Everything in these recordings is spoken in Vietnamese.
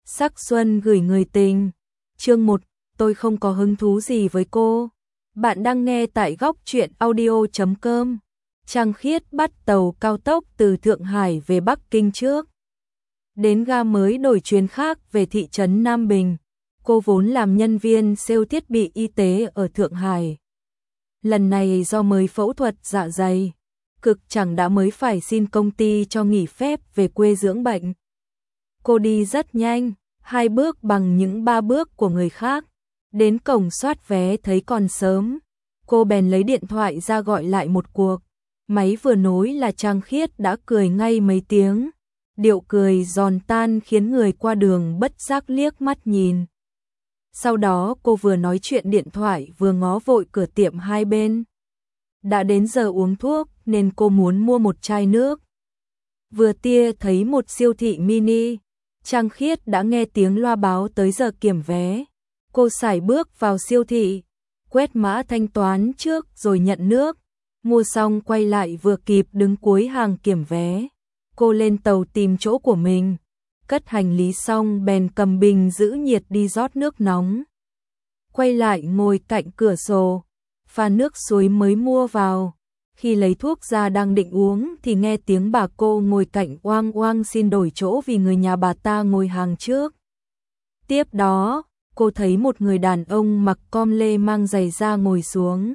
Sắc xuân gửi người tình. Chương 1, tôi không có hứng thú gì với cô. Bạn đang nghe tại góc truyện audio.com. Trang Khiết bắt tàu cao tốc từ Thượng Hải về Bắc Kinh trước. Đến ga mới đổi chuyến khác về thị trấn Nam Bình. Cô vốn làm nhân viên sale thiết bị y tế ở Thượng Hải. Lần này do mới phẫu thuật dạ dày, cực chẳng đã mới phải xin công ty cho nghỉ phép về quê dưỡng bệnh. Cô đi rất nhanh, 2 bước bằng những 3 bước của người khác. Đến cổng soát vé thấy còn sớm. Cô bèn lấy điện thoại ra gọi lại một cuộc. Máy vừa nối là Trang Khiết đã cười ngay mấy tiếng. Điệu cười giòn tan khiến người qua đường bất giác liếc mắt nhìn. Sau đó cô vừa nói chuyện điện thoại vừa ngó vội cửa tiệm hai bên. Đã đến giờ uống thuốc nên cô muốn mua một chai nước. Vừa tia thấy một siêu thị mini. Trang Khiết đã nghe tiếng loa báo tới giờ kiểm vé. Cô sải bước vào siêu thị, quét mã thanh toán trước rồi nhận nước. Mua xong quay lại vừa kịp đứng cuối hàng kiểm vé. Cô lên tàu tìm chỗ của mình. Cất hành lý xong bèn cầm bình giữ nhiệt đi rót nước nóng. Quay lại ngồi cạnh cửa sổ, pha nước suối mới mua vào. Khi lấy thuốc ra đang định uống thì nghe tiếng bà cô ngồi cạnh oang oang xin đổi chỗ vì người nhà bà ta ngồi hàng trước. Tiếp đó, cô thấy một người đàn ông mặc com lê mang giày da ngồi xuống.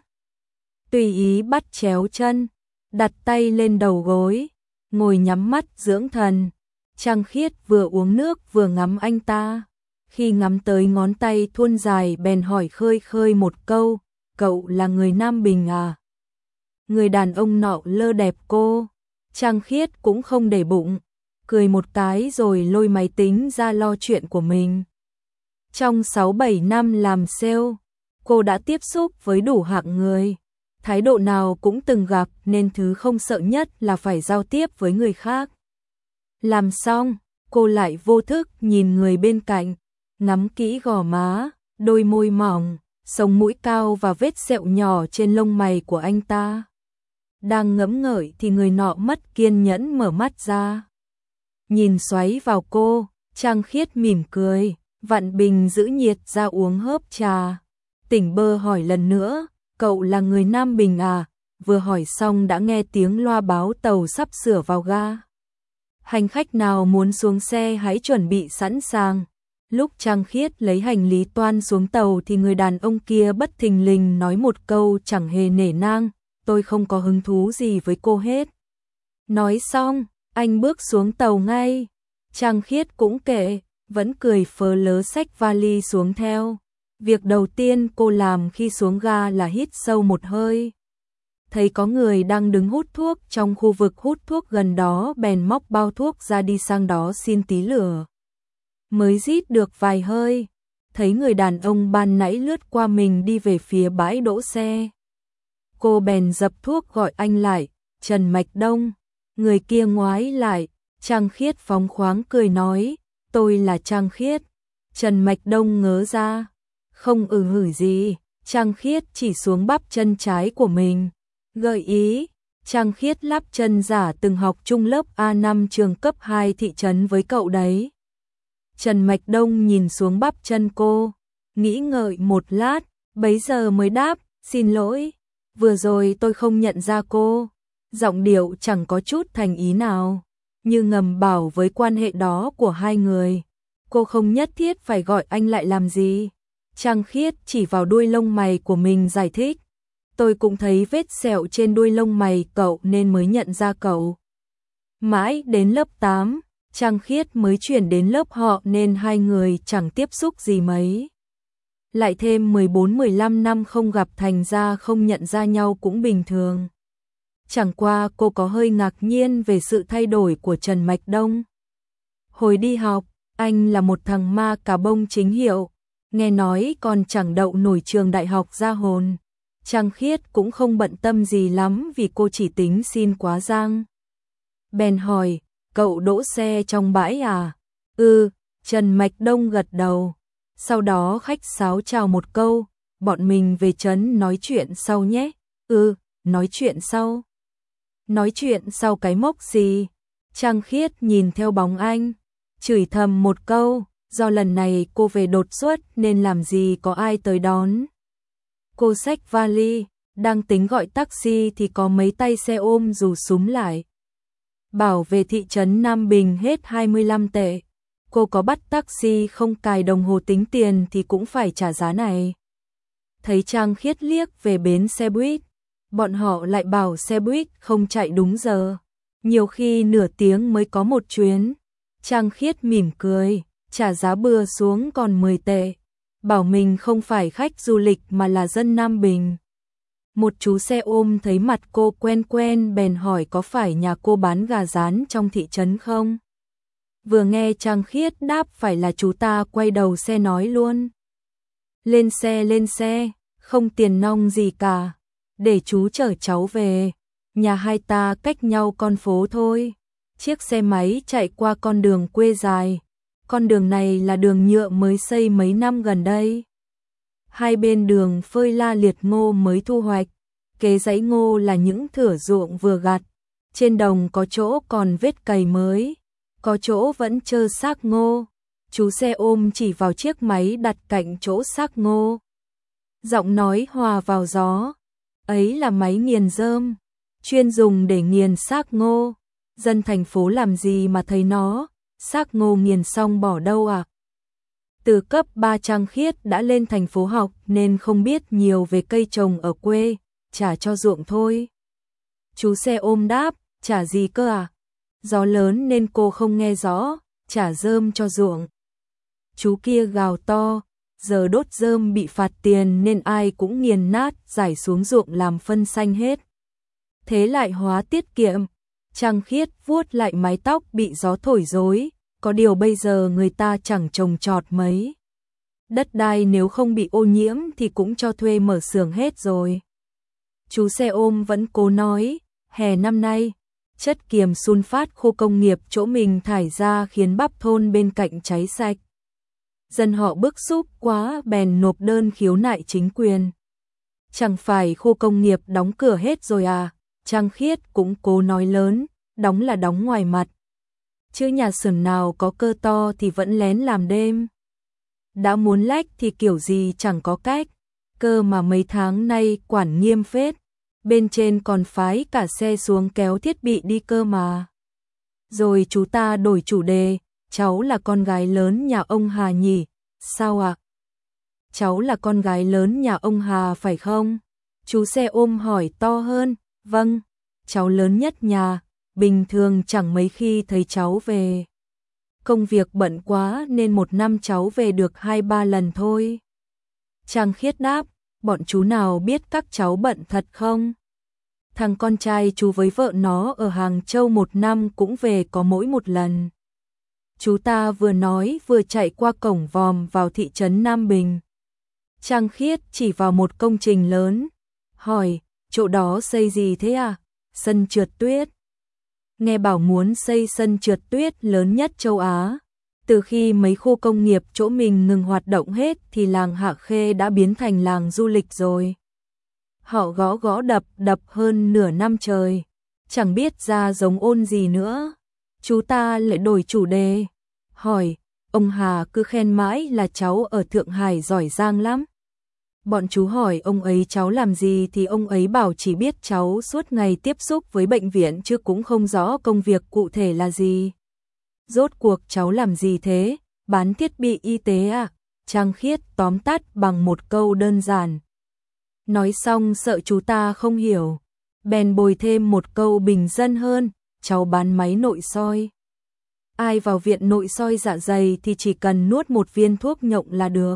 Tùy ý bắt chéo chân, đặt tay lên đầu gối, ngồi nhắm mắt dưỡng thần. Trang Khiết vừa uống nước vừa ngắm anh ta. Khi ngắm tới ngón tay thuôn dài bèn hỏi khơi khơi một câu, cậu là người Nam Bình à? Người đàn ông nọ lơ đẹp cô. Trang Khiết cũng không để bụng, cười một cái rồi lôi máy tính ra lo chuyện của mình. Trong 6-7 năm làm sale, cô đã tiếp xúc với đủ hạng người. Thái độ nào cũng từng gặp nên thứ không sợ nhất là phải giao tiếp với người khác. Làm xong, cô lại vô thức nhìn người bên cạnh, ngắm kỹ gò má, đôi môi mỏng, sống mũi cao và vết sẹo nhỏ trên lông mày của anh ta. Đang ngẫm ngợi thì người nọ mất kiên nhẫn mở mắt ra. Nhìn xoáy vào cô, Trang Khiết mỉm cười, vặn bình giữ nhiệt ra uống hớp trà. Tỉnh bơ hỏi lần nữa, cậu là người Nam Bình à? Vừa hỏi xong đã nghe tiếng loa báo tàu sắp sửa vào ga. Hành khách nào muốn xuống xe hãy chuẩn bị sẵn sàng. Lúc Trang Khiết lấy hành lý toan xuống tàu thì người đàn ông kia bất thình lình nói một câu chẳng hề nể nang, tôi không có hứng thú gì với cô hết. Nói xong, anh bước xuống tàu ngay. Trang Khiết cũng kệ, vẫn cười phớ lớ xách vali xuống theo. Việc đầu tiên cô làm khi xuống ga là hít sâu một hơi. Thấy có người đang đứng hút thuốc trong khu vực hút thuốc gần đó bèn móc bao thuốc ra đi sang đó xin tí lửa. Mới rít được vài hơi, thấy người đàn ông ban nãy lướt qua mình đi về phía bãi đỗ xe. Cô bèn dập thuốc gọi anh lại, Trần Mạch Đông. Người kia ngoái lại, Trang Khiết phóng khoáng cười nói, tôi là Trang Khiết. Trần Mạch Đông ngớ ra, không hử gì, Trang Khiết chỉ xuống bắp chân trái của mình. Gợi ý, Trang Khiết lắp chân giả từng học chung lớp A5 trường cấp 2 thị trấn với cậu đấy. Trần Mạch Đông nhìn xuống bắp chân cô, nghĩ ngợi một lát, bấy giờ mới đáp, xin lỗi, vừa rồi tôi không nhận ra cô. Giọng điệu chẳng có chút thành ý nào, như ngầm bảo với quan hệ đó của hai người. Cô không nhất thiết phải gọi anh lại làm gì. Trang Khiết chỉ vào đuôi lông mày của mình giải thích. Tôi cũng thấy vết sẹo trên đuôi lông mày cậu nên mới nhận ra cậu. Mãi đến lớp 8, Trang Khiết mới chuyển đến lớp họ nên hai người chẳng tiếp xúc gì mấy. Lại thêm 14-15 năm không gặp thành ra không nhận ra nhau cũng bình thường. Chẳng qua cô có hơi ngạc nhiên về sự thay đổi của Trần Mạch Đông. Hồi đi học, anh là một thằng ma cà bông chính hiệu, nghe nói còn chẳng đậu nổi trường đại học ra hồn. Trang Khiết cũng không bận tâm gì lắm vì cô chỉ tính xin quá giang. Bèn hỏi, cậu đỗ xe trong bãi à? Trần Mạch Đông gật đầu. Sau đó khách sáo chào một câu, bọn mình về trấn nói chuyện sau nhé. Nói chuyện sau. Nói chuyện sau cái mốc gì? Trang Khiết nhìn theo bóng anh, chửi thầm một câu, do lần này cô về đột xuất nên làm gì có ai tới đón. Cô xách vali, đang tính gọi taxi thì có mấy tay xe ôm rú súm lại. Bảo về thị trấn Nam Bình hết 25 tệ. Cô có bắt taxi không cài đồng hồ tính tiền thì cũng phải trả giá này. Thấy Trang Khiết liếc về bến xe buýt, bọn họ lại bảo xe buýt không chạy đúng giờ. Nhiều khi nửa tiếng mới có một chuyến. Trang Khiết mỉm cười, trả giá bừa xuống còn 10 tệ. Bảo mình không phải khách du lịch mà là dân Nam Bình. Một chú xe ôm thấy mặt cô quen quen bèn hỏi có phải nhà cô bán gà rán trong thị trấn không? Vừa nghe Trang Khiết đáp phải là chú ta quay đầu xe nói luôn. Lên xe, không tiền nong gì cả. Để chú chở cháu về. Nhà hai ta cách nhau con phố thôi. Chiếc xe máy chạy qua con đường quê dài. Con đường này là đường nhựa mới xây mấy năm gần đây. Hai bên đường phơi la liệt ngô mới thu hoạch. Kế dãy ngô là những thửa ruộng vừa gặt. Trên đồng có chỗ còn vết cày mới, có chỗ vẫn trơ xác ngô. Chú xe ôm chỉ vào chiếc máy đặt cạnh chỗ xác ngô. Giọng nói hòa vào gió. Ấy là máy nghiền rơm, chuyên dùng để nghiền xác ngô. Dân thành phố làm gì mà thấy nó, xác ngô nghiền xong bỏ đâu à? Từ cấp 3 Trang Khiết đã lên thành phố học nên không biết nhiều về cây trồng ở quê, trả cho ruộng thôi. Chú xe ôm đáp, trả gì cơ à? Gió lớn nên cô không nghe rõ, trả rơm cho ruộng. Chú kia gào to, giờ đốt rơm bị phạt tiền nên ai cũng nghiền nát, rải xuống ruộng làm phân xanh hết. Thế lại hóa tiết kiệm. Trang Khiết vuốt lại mái tóc bị gió thổi rối, có điều bây giờ người ta chẳng trồng trọt mấy. Đất đai nếu không bị ô nhiễm thì cũng cho thuê mở xưởng hết rồi. Chú xe ôm vẫn cố nói, hè năm nay, chất kiềm sun phát khu công nghiệp chỗ mình thải ra khiến bắp thôn bên cạnh cháy sạch. Dân họ bức xúc quá bèn nộp đơn khiếu nại chính quyền. Chẳng phải khu công nghiệp đóng cửa hết rồi à? Trang Khiết cũng cố nói lớn, đóng là đóng ngoài mặt. Chứ nhà xưởng nào có cơ to thì vẫn lén làm đêm. Đã muốn lách thì kiểu gì chẳng có cách. Cơ mà mấy tháng nay quản nghiêm phết. Bên trên còn phái cả xe xuống kéo thiết bị đi cơ mà. Rồi chú ta đổi chủ đề, cháu là con gái lớn nhà ông Hà nhỉ? Sao ạ? Cháu là con gái lớn nhà ông Hà phải không? Chú xe ôm hỏi to hơn, vâng, cháu lớn nhất nhà, bình thường chẳng mấy khi thấy cháu về. Công việc bận quá nên một năm cháu về được 2-3 lần thôi. Trang Khiết đáp, bọn chú nào biết các cháu bận thật không? Thằng con trai chú với vợ nó ở Hàng Châu một năm cũng về có mỗi một lần. Chú ta vừa nói vừa chạy qua cổng vòm vào thị trấn Nam Bình. Trang Khiết chỉ vào một công trình lớn, hỏi, chỗ đó xây gì thế à? Sân trượt tuyết. Nghe bảo muốn xây sân trượt tuyết lớn nhất châu Á. Từ khi mấy khu công nghiệp chỗ mình ngừng hoạt động hết thì làng Hạ Khê đã biến thành làng du lịch rồi. Họ gõ gõ đập đập hơn nửa năm trời, chẳng biết ra giống ôn gì nữa. Chú ta lại đổi chủ đề, hỏi, ông Hà cứ khen mãi là cháu ở Thượng Hải giỏi giang lắm. Bọn chú hỏi ông ấy cháu làm gì thì ông ấy bảo chỉ biết cháu suốt ngày tiếp xúc với bệnh viện chứ cũng không rõ công việc cụ thể là gì. Rốt cuộc cháu làm gì thế? Bán thiết bị y tế à? Trang Khiết tóm tắt bằng một câu đơn giản. Nói xong sợ chú ta không hiểu, bèn bồi thêm một câu bình dân hơn, cháu bán máy nội soi. Ai vào viện nội soi dạ dày thì chỉ cần nuốt một viên thuốc nhộng là được.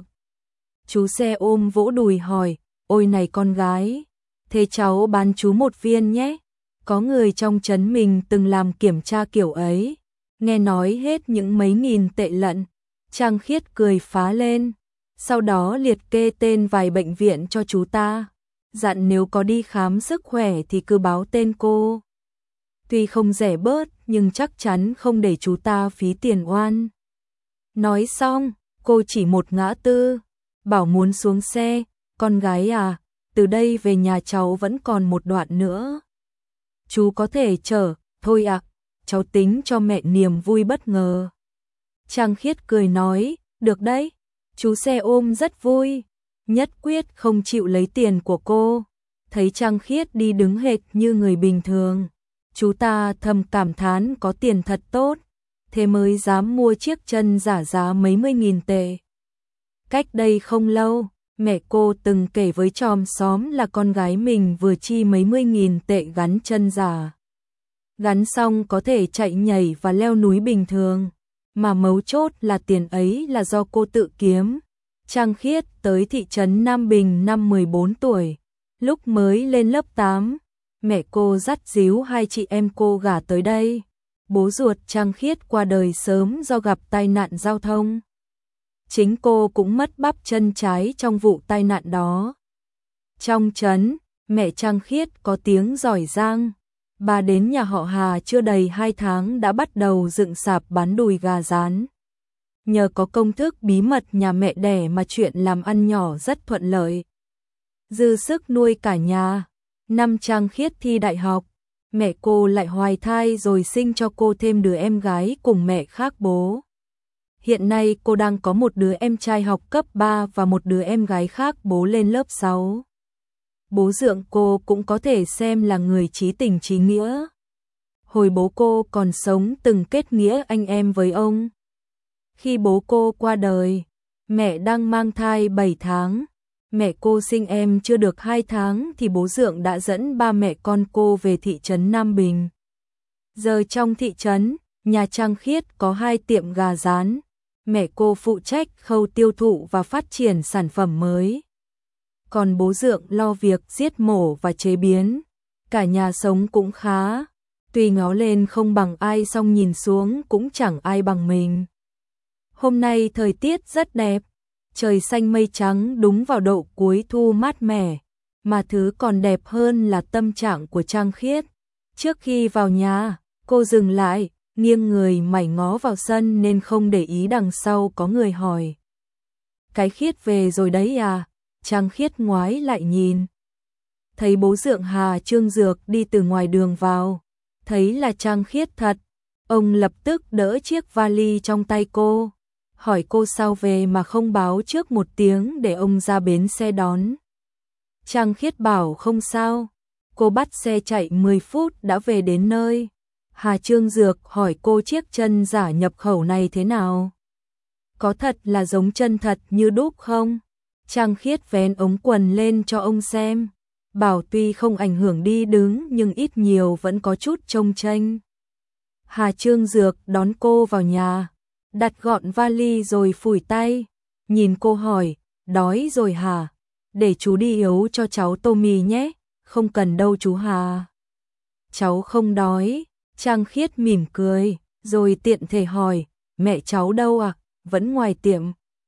Chú xe ôm vỗ đùi hỏi, ôi này con gái, thế cháu bán chú một viên nhé. Có người trong trấn mình từng làm kiểm tra kiểu ấy, nghe nói hết những mấy nghìn tệ lận. Trang Khiết cười phá lên, sau đó liệt kê tên vài bệnh viện cho chú ta, dặn nếu có đi khám sức khỏe thì cứ báo tên cô. Tuy không rẻ bớt nhưng chắc chắn không để chú ta phí tiền oan. Nói xong, cô chỉ một ngã tư, bảo muốn xuống xe, con gái à, từ đây về nhà cháu vẫn còn một đoạn nữa. Chú có thể chở, thôi ạ, cháu tính cho mẹ niềm vui bất ngờ. Trang Khiết cười nói, Được đấy, chú xe ôm rất vui, nhất quyết không chịu lấy tiền của cô. Thấy Trang Khiết đi đứng hệt như người bình thường, chú ta thầm cảm thán có tiền thật tốt, thế mới dám mua chiếc chân giả giá mấy mươi nghìn tệ. Cách đây không lâu, mẹ cô từng kể với chòm xóm là con gái mình vừa chi mấy mươi nghìn tệ gắn chân giả. Gắn xong có thể chạy nhảy và leo núi bình thường, mà mấu chốt là tiền ấy là do cô tự kiếm. Trang Khiết tới thị trấn Nam Bình năm 14 tuổi, lúc mới lên lớp 8, mẹ cô dắt díu hai chị em cô gả tới đây. Bố ruột Trang Khiết qua đời sớm do gặp tai nạn giao thông. Chính cô cũng mất bắp chân trái trong vụ tai nạn đó. Trong trấn, mẹ Trang Khiết có tiếng giỏi giang. Bà đến nhà họ Hà chưa đầy 2 tháng đã bắt đầu dựng sạp bán đùi gà rán. Nhờ có công thức bí mật nhà mẹ đẻ mà chuyện làm ăn nhỏ rất thuận lợi. Dư sức nuôi cả nhà. Năm Trang Khiết thi đại học, mẹ cô lại hoài thai rồi sinh cho cô thêm đứa em gái cùng mẹ khác bố. Hiện nay cô đang có một đứa em trai học cấp 3 và một đứa em gái khác bố lên lớp 6. Bố dượng cô cũng có thể xem là người chí tình chí nghĩa. Hồi bố cô còn sống từng kết nghĩa anh em với ông. Khi bố cô qua đời, mẹ đang mang thai 7 tháng. Mẹ cô sinh em chưa được 2 tháng thì bố dượng đã dẫn ba mẹ con cô về thị trấn Nam Bình. Giờ trong thị trấn, nhà Trang Khiết có 2 tiệm gà rán. Mẹ cô phụ trách khâu tiêu thụ và phát triển sản phẩm mới. Còn bố dượng lo việc giết mổ và chế biến. Cả nhà sống cũng khá. Tuy ngó lên không bằng ai song nhìn xuống cũng chẳng ai bằng mình. Hôm nay thời tiết rất đẹp. Trời xanh mây trắng đúng vào độ cuối thu mát mẻ. Mà thứ còn đẹp hơn là tâm trạng của Trang Khiết. Trước khi vào nhà, cô dừng lại, nghiêng người mải ngó vào sân nên không để ý đằng sau có người hỏi. Cái Khiết về rồi đấy à? Trang Khiết ngoái lại nhìn. Thấy bố dượng Hà Trương Dược đi từ ngoài đường vào. Thấy là Trang Khiết thật. Ông lập tức đỡ chiếc vali trong tay cô. Hỏi cô sao về mà không báo trước một tiếng để ông ra bến xe đón. Trang Khiết bảo không sao. Cô bắt xe chạy 10 phút đã về đến nơi. Hà Trương Dược hỏi cô chiếc chân giả nhập khẩu này thế nào? Có thật là giống chân thật như đúc không? Trang Khiết vén ống quần lên cho ông xem. Bảo tuy không ảnh hưởng đi đứng nhưng ít nhiều vẫn có chút chông chênh. Hà Trương Dược đón cô vào nhà. Đặt gọn vali rồi phủi tay. Nhìn cô hỏi, đói rồi hả? Để chú đi nấu cho cháu tô mì nhé. Không cần đâu chú Hà. Cháu không đói. Trang Khiết mỉm cười, rồi tiện thể hỏi, mẹ cháu đâu à? Vẫn ngoài tiệm.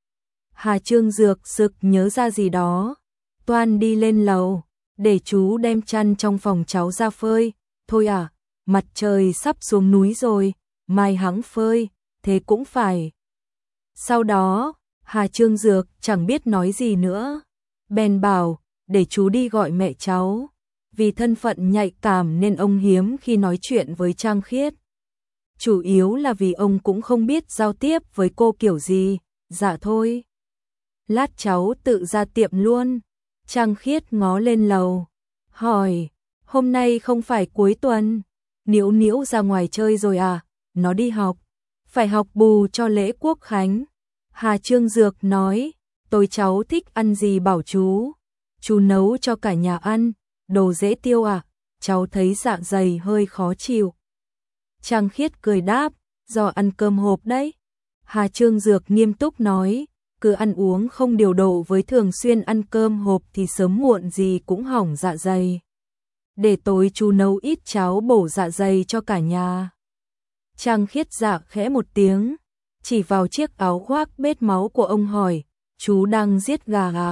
Hà Trương Dược sực nhớ ra gì đó. Toan đi lên lầu, để chú đem chăn trong phòng cháu ra phơi. Thôi à, mặt trời sắp xuống núi rồi, mai hẵng phơi, thế cũng phải. Sau đó, Hà Trương Dược chẳng biết nói gì nữa. Bèn bảo, để chú đi gọi mẹ cháu. Vì thân phận nhạy cảm nên ông hiếm khi nói chuyện với Trang Khiết. Chủ yếu là vì ông cũng không biết giao tiếp với cô kiểu gì. Dạ thôi. Lát cháu tự ra tiệm luôn. Trang Khiết ngó lên lầu. Hỏi, hôm nay không phải cuối tuần. Niễu Niễu ra ngoài chơi rồi à? Nó đi học. Phải học bù cho lễ quốc khánh. Hà Trương Dược nói, tôi cháu thích ăn gì bảo chú. Chú nấu cho cả nhà ăn. Đồ dễ tiêu à? Cháu thấy dạ dày hơi khó chịu. Trang Khiết cười đáp, do ăn cơm hộp đấy. Hà Trương Dược nghiêm túc nói, cứ ăn uống không điều độ với thường xuyên ăn cơm hộp thì sớm muộn gì cũng hỏng dạ dày. Để tối chú nấu ít cháo bổ dạ dày cho cả nhà. Trang Khiết dạ khẽ một tiếng, chỉ vào chiếc áo khoác bết máu của ông hỏi, chú đang giết gà à?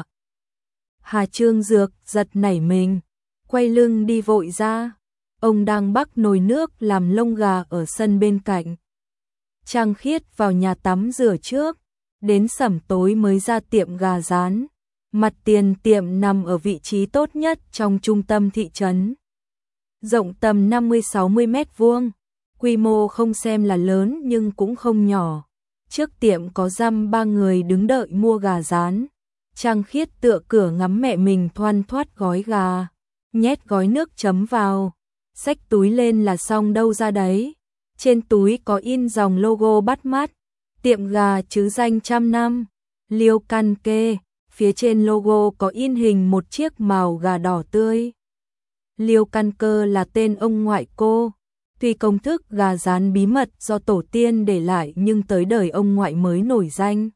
Hà Trương Dược giật nảy mình, quay lưng đi vội ra. Ông đang bắc nồi nước làm lông gà ở sân bên cạnh. Trang Khiết vào nhà tắm rửa trước, đến sẩm tối mới ra tiệm gà rán. Mặt tiền tiệm nằm ở vị trí tốt nhất trong trung tâm thị trấn. Rộng tầm 50-60 mét vuông, quy mô không xem là lớn nhưng cũng không nhỏ. Trước tiệm có dăm ba người đứng đợi mua gà rán. Trang Khiết tựa cửa ngắm mẹ mình thoăn thoắt gói gà, nhét gói nước chấm vào, xách túi lên là xong đâu ra đấy. Trên túi có in dòng logo bắt mắt, tiệm gà chứ danh trăm năm, Liêu Căn Kê, phía trên logo có in hình một chiếc mào gà đỏ tươi. Liêu Căn Cơ là tên ông ngoại cô, tuy công thức gà rán bí mật do tổ tiên để lại nhưng tới đời ông ngoại mới nổi danh.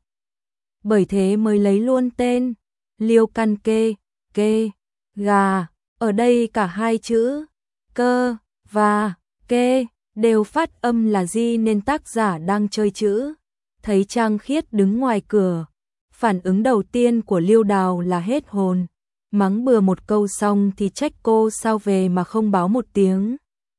Bởi thế mới lấy luôn tên, Liêu Căn Kê, kê, gà, ở đây cả hai chữ, cơ, và, kê, đều phát âm là di nên tác giả đang chơi chữ. Thấy Trang Khiết đứng ngoài cửa, phản ứng đầu tiên của Liêu Đào là hết hồn, mắng bừa một câu xong thì trách cô sao về mà không báo một tiếng.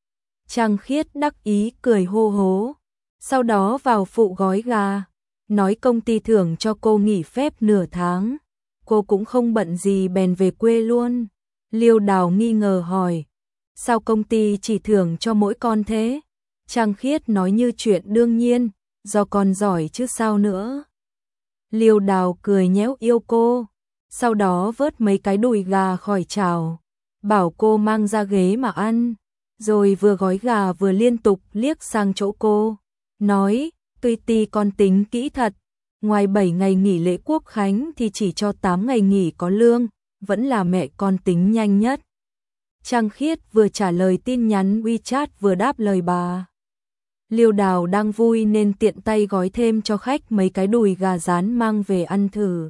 Trang Khiết đắc ý cười hô hố, sau đó vào phụ gói gà, nói công ty thưởng cho cô nghỉ phép nửa tháng. Cô cũng không bận gì bèn về quê luôn. Liêu Đào nghi ngờ hỏi, sao công ty chỉ thưởng cho mỗi con thế? Trang Khiết nói như chuyện đương nhiên, do con giỏi chứ sao nữa. Liêu Đào cười nhéo yêu cô, sau đó vớt mấy cái đùi gà khỏi chảo, bảo cô mang ra ghế mà ăn, rồi vừa gói gà vừa liên tục liếc sang chỗ cô, nói, tuy ti con tính kỹ thật, ngoài 7 ngày nghỉ lễ quốc khánh thì chỉ cho 8 ngày nghỉ có lương, vẫn là mẹ con tính nhanh nhất. Trang Khiết vừa trả lời tin nhắn WeChat vừa đáp lời bà. Liêu Đào đang vui nên tiện tay gói thêm cho khách mấy cái đùi gà rán mang về ăn thử.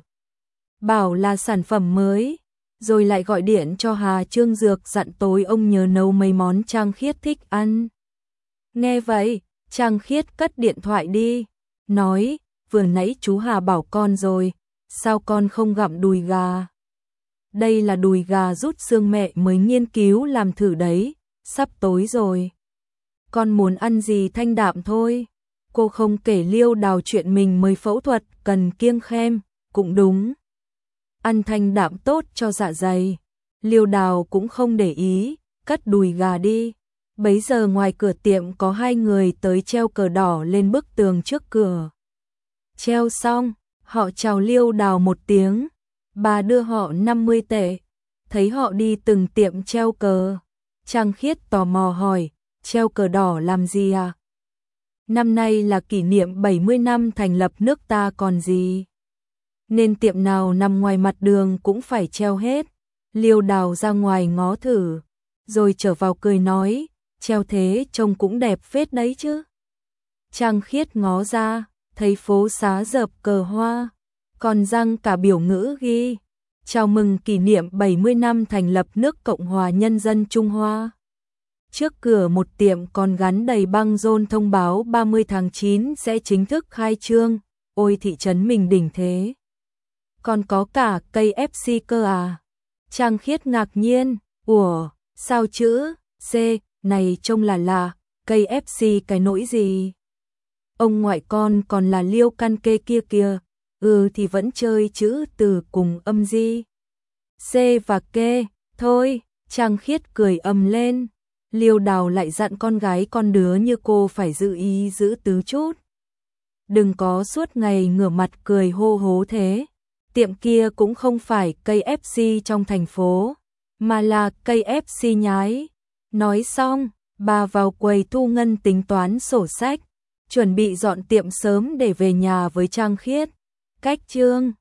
Bảo là sản phẩm mới, rồi lại gọi điện cho Hà Trương Dược dặn tối ông nhớ nấu mấy món Trang Khiết thích ăn. Nghe vậy, Trang Khiết cất điện thoại đi, nói, vừa nãy chú Hà bảo con rồi, sao con không gặm đùi gà? Đây là đùi gà rút xương mẹ mới nghiên cứu làm thử đấy, sắp tối rồi. Con muốn ăn gì thanh đạm thôi. Cô không kể Liêu Đào chuyện mình mới phẫu thuật cần kiêng khem, cũng đúng. Ăn thanh đạm tốt cho dạ dày. Liêu Đào cũng không để ý, cất đùi gà đi. Bấy giờ ngoài cửa tiệm có hai người tới treo cờ đỏ lên bức tường trước cửa. Treo xong, họ chào Liêu Đào một tiếng. Bà đưa họ 50 tệ. Thấy họ đi từng tiệm treo cờ, Trang Khiết tò mò hỏi, treo cờ đỏ làm gì à? Năm nay là kỷ niệm 70 năm thành lập nước ta còn gì. Nên tiệm nào nằm ngoài mặt đường cũng phải treo hết. Liêu Đào ra ngoài ngó thử, rồi trở vào cười nói, treo thế trông cũng đẹp phết đấy chứ. Trang Khiết ngó ra, thấy phố xá dợp cờ hoa, còn răng cả biểu ngữ ghi, chào mừng kỷ niệm 70 năm thành lập nước Cộng hòa Nhân dân Trung Hoa. Trước cửa một tiệm còn gắn đầy băng rôn thông báo 30 tháng 9 sẽ chính thức khai trương, ôi thị trấn mình đỉnh thế. Còn có cả cây FC cơ à? Trang Khiết ngạc nhiên, ủa, sao chữ C này trông là lạ, cây FC cái nỗi gì? Ông ngoại con còn là Liêu Căn Kê kia kìa, thì vẫn chơi chữ từ cùng âm di. C và kê, thôi, Trang Khiết cười ầm lên. Liêu Đào lại dặn con gái con đứa như cô phải giữ ý giữ tứ chút. Đừng có suốt ngày ngửa mặt cười hô hố thế. Tiệm kia cũng không phải cây FC trong thành phố, mà là cây FC nhái. Nói xong, bà vào quầy thu ngân tính toán sổ sách, chuẩn bị dọn tiệm sớm để về nhà với Trang Khiết. Cách chương